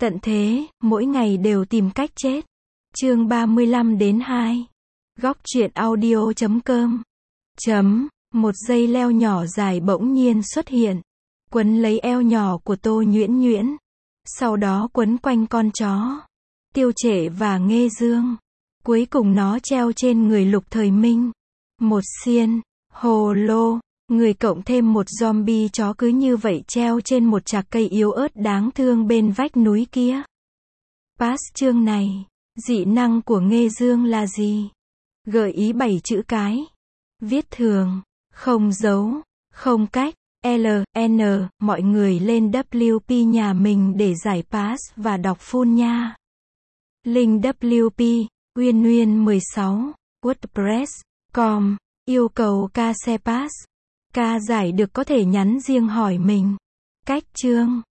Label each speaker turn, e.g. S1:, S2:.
S1: Tận thế, mỗi ngày đều tìm cách chết. Chương 35-2. Góc truyện audio.com. Một dây leo nhỏ dài bỗng nhiên xuất hiện, quấn lấy eo nhỏ của Tô Nhuyễn Nhuyễn, sau đó quấn quanh con chó Tiêu Trệ và Nghê Dương. Cuối cùng nó treo trên người Lục Thời Minh. Một xiên, hồ lô, người cộng thêm một zombie chó cứ như vậy treo trên một chạc cây yếu ớt đáng thương bên vách núi kia. Pass chương này. Dị năng của Nghê Dương là gì? Gợi ý 7 chữ cái. Viết thường, không dấu, không cách. LN, mọi người lên WP nhà mình để giải pass và đọc full nha. Link WP, Uyên Uyên 16, WordPress.com, yêu cầu ca xe pass. Ca giải được có thể nhắn riêng hỏi mình. Cách chương,